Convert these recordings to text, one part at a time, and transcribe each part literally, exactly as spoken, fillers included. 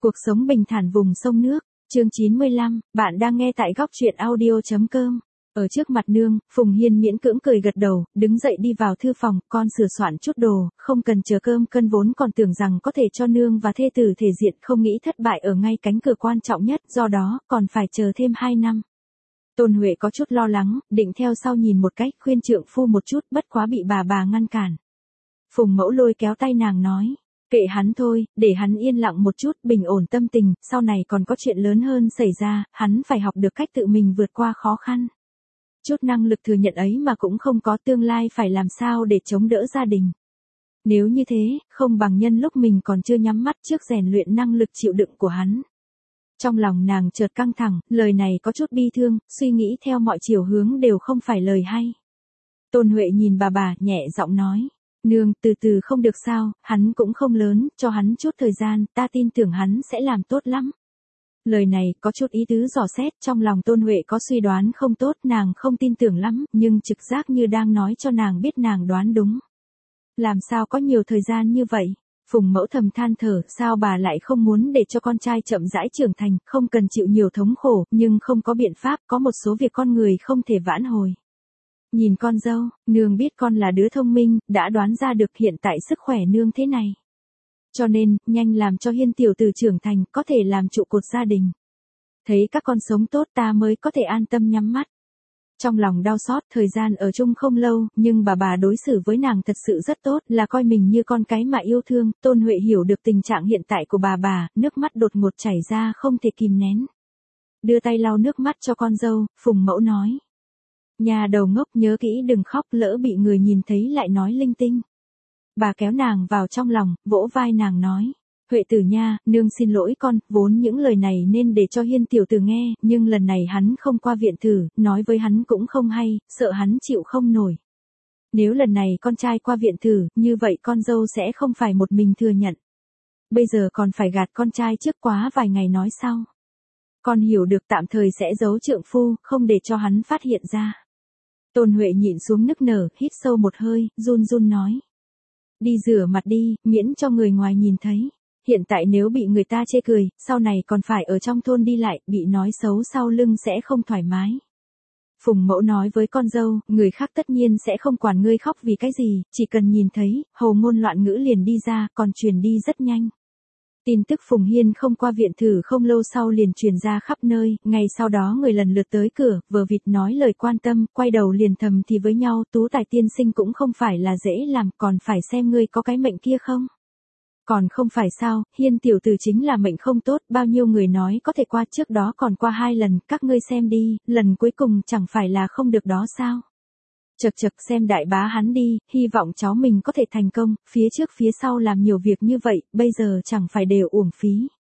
Cuộc sống bình thản vùng sông nước, chương chín mươi lăm, bạn đang nghe tại góc truyện audio chấm com. Ở trước mặt nương, Phùng Hiên miễn cưỡng cười gật đầu, đứng dậy đi vào thư phòng, con sửa soạn chút đồ, không cần chờ cơm cân vốn còn tưởng rằng có thể cho nương và thê tử thể diện, không nghĩ thất bại ở ngay cánh cửa quan trọng nhất, do đó, còn phải chờ thêm hai năm. Tôn Huệ có chút lo lắng, định theo sau nhìn một cách, khuyên trượng phu một chút, bất quá bị bà bà ngăn cản. Phùng Mẫu lôi kéo tay nàng nói, kệ hắn thôi, để hắn yên lặng một chút, bình ổn tâm tình, sau này còn có chuyện lớn hơn xảy ra, hắn phải học được cách tự mình vượt qua khó khăn. Chút năng lực thừa nhận ấy mà cũng không có, tương lai phải làm sao để chống đỡ gia đình. Nếu như thế, không bằng nhân lúc mình còn chưa nhắm mắt trước rèn luyện năng lực chịu đựng của hắn. Trong lòng nàng chợt căng thẳng, lời này có chút bi thương, suy nghĩ theo mọi chiều hướng đều không phải lời hay. Tôn Huệ nhìn bà bà, nhẹ giọng nói, nương, từ từ không được sao, hắn cũng không lớn, cho hắn chút thời gian, ta tin tưởng hắn sẽ làm tốt lắm. Lời này có chút ý tứ dò xét, trong lòng Tôn Huệ có suy đoán không tốt, nàng không tin tưởng lắm, nhưng trực giác như đang nói cho nàng biết nàng đoán đúng. Làm sao có nhiều thời gian như vậy? Phùng Mẫu thầm than thở, sao bà lại không muốn để cho con trai chậm rãi trưởng thành, không cần chịu nhiều thống khổ, nhưng không có biện pháp, có một số việc con người không thể vãn hồi. Nhìn con dâu, nương biết con là đứa thông minh, đã đoán ra được hiện tại sức khỏe nương thế này. Cho nên, nhanh làm cho Hiên tiểu tử trưởng thành, có thể làm trụ cột gia đình. Thấy các con sống tốt ta mới có thể an tâm nhắm mắt. Trong lòng đau xót, thời gian ở chung không lâu, nhưng bà bà đối xử với nàng thật sự rất tốt, là coi mình như con cái mà yêu thương. Tôn Huệ hiểu được tình trạng hiện tại của bà bà, nước mắt đột ngột chảy ra không thể kìm nén. Đưa tay lau nước mắt cho con dâu, Phùng Mẫu nói. Nhà đầu ngốc, nhớ kỹ đừng khóc, lỡ bị người nhìn thấy lại nói linh tinh. Bà kéo nàng vào trong lòng, vỗ vai nàng nói. Huệ tử nha, nương xin lỗi con, vốn những lời này nên để cho Hiên tiểu tử nghe, nhưng lần này hắn không qua viện thử, nói với hắn cũng không hay, sợ hắn chịu không nổi. Nếu lần này con trai qua viện thử, như vậy con dâu sẽ không phải một mình thừa nhận. Bây giờ còn phải gạt con trai trước quá vài ngày nói sau. Con hiểu được tạm thời sẽ giấu trượng phu, không để cho hắn phát hiện ra. Tôn Huệ nhịn xuống nức nở, hít sâu một hơi, run run nói. Đi rửa mặt đi, miễn cho người ngoài nhìn thấy. Hiện tại nếu bị người ta chê cười, sau này còn phải ở trong thôn đi lại, bị nói xấu sau lưng sẽ không thoải mái. Phùng Mẫu nói với con dâu, người khác tất nhiên sẽ không quản ngươi khóc vì cái gì, chỉ cần nhìn thấy, hầu ngôn loạn ngữ liền đi ra, còn truyền đi rất nhanh. Tin tức Phùng Hiên không qua viện thử không lâu sau liền truyền ra khắp nơi, ngày sau đó người lần lượt tới cửa, vờ vịt nói lời quan tâm, quay đầu liền thầm thì với nhau, tú tài tiên sinh cũng không phải là dễ làm, còn phải xem ngươi có cái mệnh kia không. Còn không phải sao, Hiên tiểu tử chính là mệnh không tốt, bao nhiêu người nói có thể qua, trước đó còn qua hai lần, các ngươi xem đi, lần cuối cùng chẳng phải là không được đó sao. Chật chật, xem đại bá hắn đi, hy vọng cháu mình có thể thành công, phía trước phía sau làm nhiều việc như vậy, bây giờ chẳng phải đều uổng phí.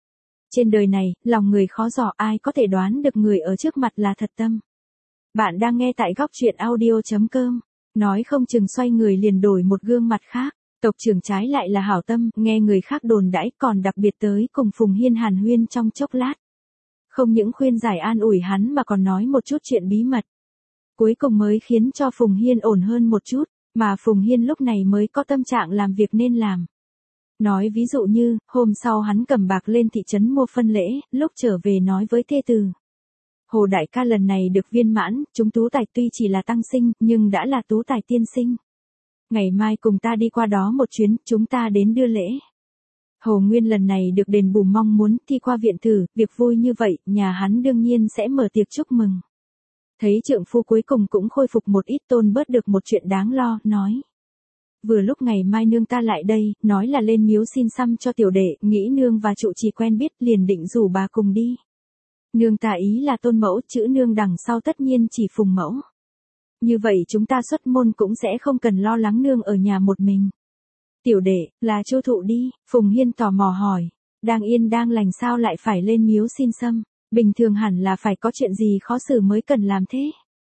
Trên đời này, lòng người khó dò, ai có thể đoán được người ở trước mặt là thật tâm. Bạn đang nghe tại góc truyện audio chấm com, nói không chừng xoay người liền đổi một gương mặt khác. Tộc trưởng trái lại là hảo tâm, nghe người khác đồn đãi, còn đặc biệt tới cùng Phùng Hiên hàn huyên trong chốc lát. Không những khuyên giải an ủi hắn mà còn nói một chút chuyện bí mật. Cuối cùng mới khiến cho Phùng Hiên ổn hơn một chút, mà Phùng Hiên lúc này mới có tâm trạng làm việc nên làm. Nói ví dụ như, hôm sau hắn cầm bạc lên thị trấn mua phân lễ, lúc trở về nói với thê tử. Hồ đại ca lần này được viên mãn, chúng tú tài tuy chỉ là tăng sinh, nhưng đã là tú tài tiên sinh. Ngày mai cùng ta đi qua đó một chuyến, chúng ta đến đưa lễ. Hồ Nguyên lần này được đền bù mong muốn thi qua viện thử, việc vui như vậy, nhà hắn đương nhiên sẽ mở tiệc chúc mừng. Thấy trượng phu cuối cùng cũng khôi phục một ít, Tôn bớt được một chuyện đáng lo, nói. Vừa lúc ngày mai nương ta lại đây, nói là lên miếu xin xăm cho tiểu đệ, nghĩ nương và trụ trì quen biết, liền định rủ bà cùng đi. Nương ta ý là Tôn mẫu, chữ nương đằng sau tất nhiên chỉ Phùng mẫu. Như vậy chúng ta xuất môn cũng sẽ không cần lo lắng nương ở nhà một mình. Tiểu đệ, là Chu thụ đi, Phùng Hiên tò mò hỏi. Đang yên đang lành sao lại phải lên miếu xin xăm, bình thường hẳn là phải có chuyện gì khó xử mới cần làm thế.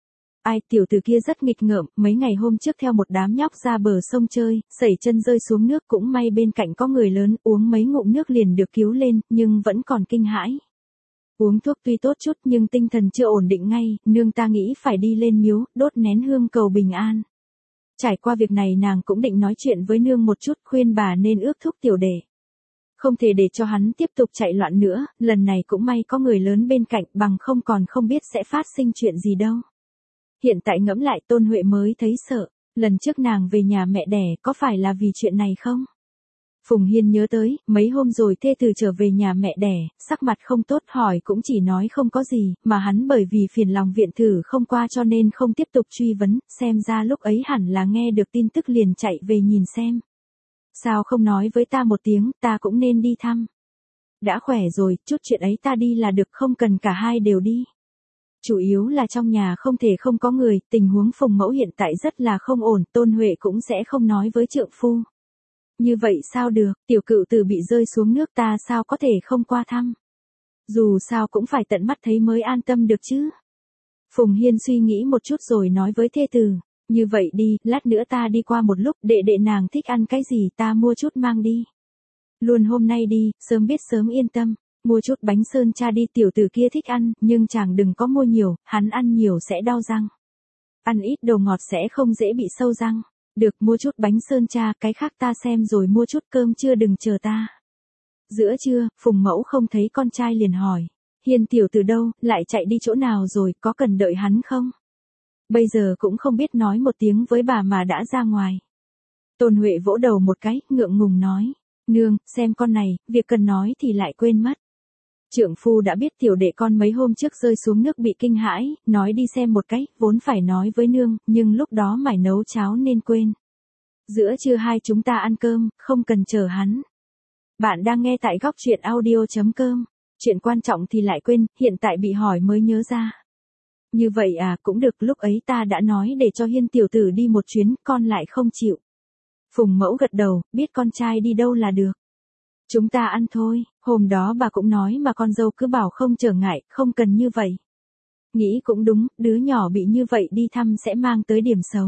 Ai, tiểu tử kia rất nghịch ngợm, mấy ngày hôm trước theo một đám nhóc ra bờ sông chơi, sẩy chân rơi xuống nước, cũng may bên cạnh có người lớn, uống mấy ngụm nước liền được cứu lên, nhưng vẫn còn kinh hãi. Uống thuốc tuy tốt chút nhưng tinh thần chưa ổn định ngay, nương ta nghĩ phải đi lên miếu, đốt nén hương cầu bình an. Trải qua việc này nàng cũng định nói chuyện với nương một chút, khuyên bà nên ước thúc tiểu đệ. Không thể để cho hắn tiếp tục chạy loạn nữa, lần này cũng may có người lớn bên cạnh, bằng không còn không biết sẽ phát sinh chuyện gì đâu. Hiện tại ngẫm lại Tôn Huệ mới thấy sợ, lần trước nàng về nhà mẹ đẻ có phải là vì chuyện này không? Phùng Hiên nhớ tới, mấy hôm rồi thê từ trở về nhà mẹ đẻ, sắc mặt không tốt hỏi cũng chỉ nói không có gì, mà hắn bởi vì phiền lòng viện thử không qua cho nên không tiếp tục truy vấn, xem ra lúc ấy hẳn là nghe được tin tức liền chạy về nhìn xem. Sao không nói với ta một tiếng, ta cũng nên đi thăm. Đã khỏe rồi, chút chuyện ấy ta đi là được, không cần cả hai đều đi. Chủ yếu là trong nhà không thể không có người, tình huống Phùng mẫu hiện tại rất là không ổn, Tôn Huệ cũng sẽ không nói với trượng phu. Như vậy sao được, tiểu cựu tử bị rơi xuống nước ta sao có thể không qua thăm. Dù sao cũng phải tận mắt thấy mới an tâm được chứ. Phùng Hiên suy nghĩ một chút rồi nói với thê tử, như vậy đi, lát nữa ta đi qua một lúc, đệ đệ nàng thích ăn cái gì ta mua chút mang đi. Luôn hôm nay đi, sớm biết sớm yên tâm, mua chút bánh sơn cha đi, tiểu tử kia thích ăn, nhưng chàng đừng có mua nhiều, hắn ăn nhiều sẽ đau răng. Ăn ít đồ ngọt sẽ không dễ bị sâu răng. Được, mua chút bánh sơn cha, cái khác ta xem rồi mua chút cơm trưa đừng chờ ta. Giữa trưa, Phùng mẫu không thấy con trai liền hỏi, Hiên tiểu từ đâu, lại chạy đi chỗ nào rồi, có cần đợi hắn không? Bây giờ cũng không biết nói một tiếng với bà mà đã ra ngoài. Tôn Huệ vỗ đầu một cái, ngượng ngùng nói, nương, xem con này, việc cần nói thì lại quên mất. Trượng phu đã biết tiểu đệ con mấy hôm trước rơi xuống nước bị kinh hãi, nói đi xem một cái, vốn phải nói với nương, nhưng lúc đó mải nấu cháo nên quên. Giữa trưa hai chúng ta ăn cơm, không cần chờ hắn. Bạn đang nghe tại góc truyện audio chấm com. Chuyện quan trọng thì lại quên, hiện tại bị hỏi mới nhớ ra. Như vậy à, cũng được, lúc ấy ta đã nói để cho Hiên tiểu tử đi một chuyến, con lại không chịu. Phùng mẫu gật đầu, biết con trai đi đâu là được. Chúng ta ăn thôi, hôm đó bà cũng nói mà con dâu cứ bảo không trở ngại, không cần như vậy. Nghĩ cũng đúng, đứa nhỏ bị như vậy đi thăm sẽ mang tới điểm xấu.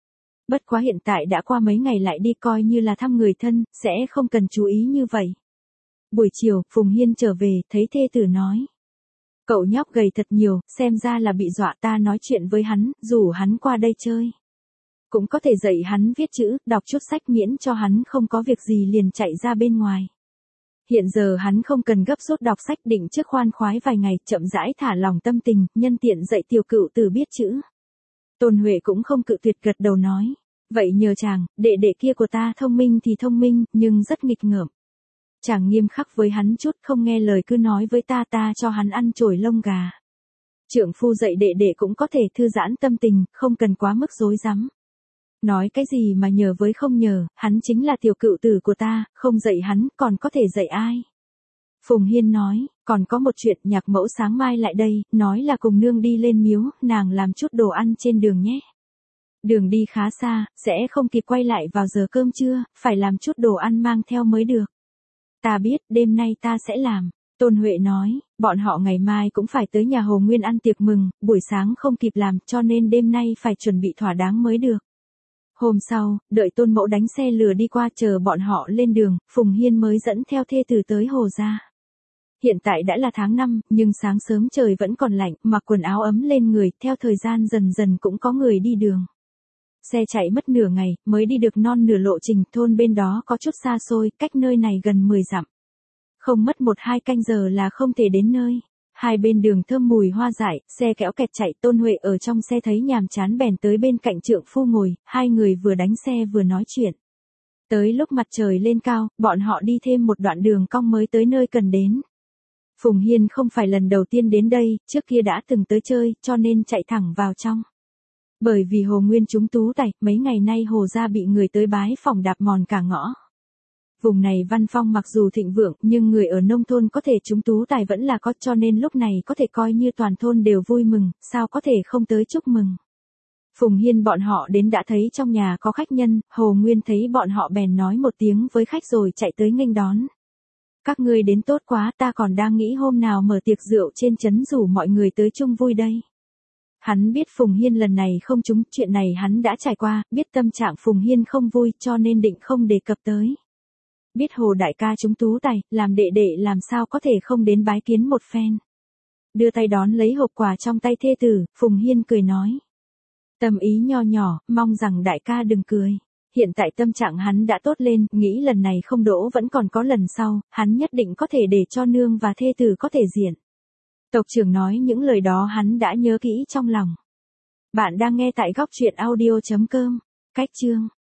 Bất quá hiện tại đã qua mấy ngày lại đi coi như là thăm người thân, sẽ không cần chú ý như vậy. Buổi chiều, Phùng Hiên trở về, thấy thê tử nói. Cậu nhóc gầy thật nhiều, xem ra là bị dọa, ta nói chuyện với hắn, rủ hắn qua đây chơi. Cũng có thể dạy hắn viết chữ, đọc chút sách miễn cho hắn không có việc gì liền chạy ra bên ngoài. Hiện giờ hắn không cần gấp rút đọc sách, định trước khoan khoái vài ngày, chậm rãi thả lòng tâm tình, nhân tiện dạy tiểu cựu tử biết chữ. Tôn Huệ cũng không cự tuyệt, gật đầu nói. Vậy nhờ chàng, đệ đệ kia của ta thông minh thì thông minh, nhưng rất nghịch ngợm. Chàng nghiêm khắc với hắn chút, không nghe lời cứ nói với ta ta cho hắn ăn chổi lông gà. Trượng phu dạy đệ đệ cũng có thể thư giãn tâm tình, không cần quá mức rối rắm. Nói cái gì mà nhờ với không nhờ, hắn chính là tiểu cựu tử của ta, không dạy hắn, còn có thể dạy ai? Phùng Hiên nói, còn có một chuyện, nhạc mẫu sáng mai lại đây, nói là cùng nương đi lên miếu, nàng làm chút đồ ăn trên đường nhé. Đường đi khá xa, sẽ không kịp quay lại vào giờ cơm trưa, phải làm chút đồ ăn mang theo mới được. Ta biết, đêm nay ta sẽ làm. Tôn Huệ nói, bọn họ ngày mai cũng phải tới nhà Hồ Nguyên ăn tiệc mừng, buổi sáng không kịp làm, cho nên đêm nay phải chuẩn bị thỏa đáng mới được. Hôm sau, đợi Tôn Mẫu đánh xe lừa đi qua chờ bọn họ lên đường, Phùng Hiên mới dẫn theo thê tử tới Hồ gia. Hiện tại đã là tháng năm, nhưng sáng sớm trời vẫn còn lạnh, mặc quần áo ấm lên người, theo thời gian dần dần cũng có người đi đường. Xe chạy mất nửa ngày, mới đi được non nửa lộ trình, thôn bên đó có chút xa xôi, cách nơi này gần mười dặm. Không mất một hai canh giờ là không thể đến nơi. Hai bên đường thơm mùi hoa dại, xe kéo kẹt chạy, Tôn Huệ ở trong xe thấy nhàm chán bèn tới bên cạnh trượng phu ngồi, hai người vừa đánh xe vừa nói chuyện. Tới lúc mặt trời lên cao, bọn họ đi thêm một đoạn đường cong mới tới nơi cần đến. Phùng Hiên không phải lần đầu tiên đến đây, trước kia đã từng tới chơi, cho nên chạy thẳng vào trong. Bởi vì Hồ Nguyên trúng tú tài, mấy ngày nay Hồ gia bị người tới bái phỏng đạp mòn cả ngõ. Vùng này văn phong mặc dù thịnh vượng, nhưng người ở nông thôn có thể trúng tú tài vẫn là có, cho nên lúc này có thể coi như toàn thôn đều vui mừng, sao có thể không tới chúc mừng. Phùng Hiên bọn họ đến đã thấy trong nhà có khách nhân, Hồ Nguyên thấy bọn họ bèn nói một tiếng với khách rồi chạy tới nghênh đón. Các ngươi đến tốt quá, ta còn đang nghĩ hôm nào mở tiệc rượu trên trấn rủ mọi người tới chung vui đây. Hắn biết Phùng Hiên lần này không trúng, chuyện này hắn đã trải qua, biết tâm trạng Phùng Hiên không vui cho nên định không đề cập tới. Biết Hồ đại ca trúng tú tài, làm đệ đệ làm sao có thể không đến bái kiến một phen. Đưa tay đón lấy hộp quà trong tay thê tử, Phùng Hiên cười nói. Tâm ý nho nhỏ, mong rằng đại ca đừng cười. hiện tại tâm trạng hắn đã tốt lên, nghĩ lần này không đỗ vẫn còn có lần sau, hắn nhất định có thể để cho nương và thê tử có thể diện. Tộc trưởng nói những lời đó hắn đã nhớ kỹ trong lòng. Bạn đang nghe tại góc truyện audio chấm com. Cách chương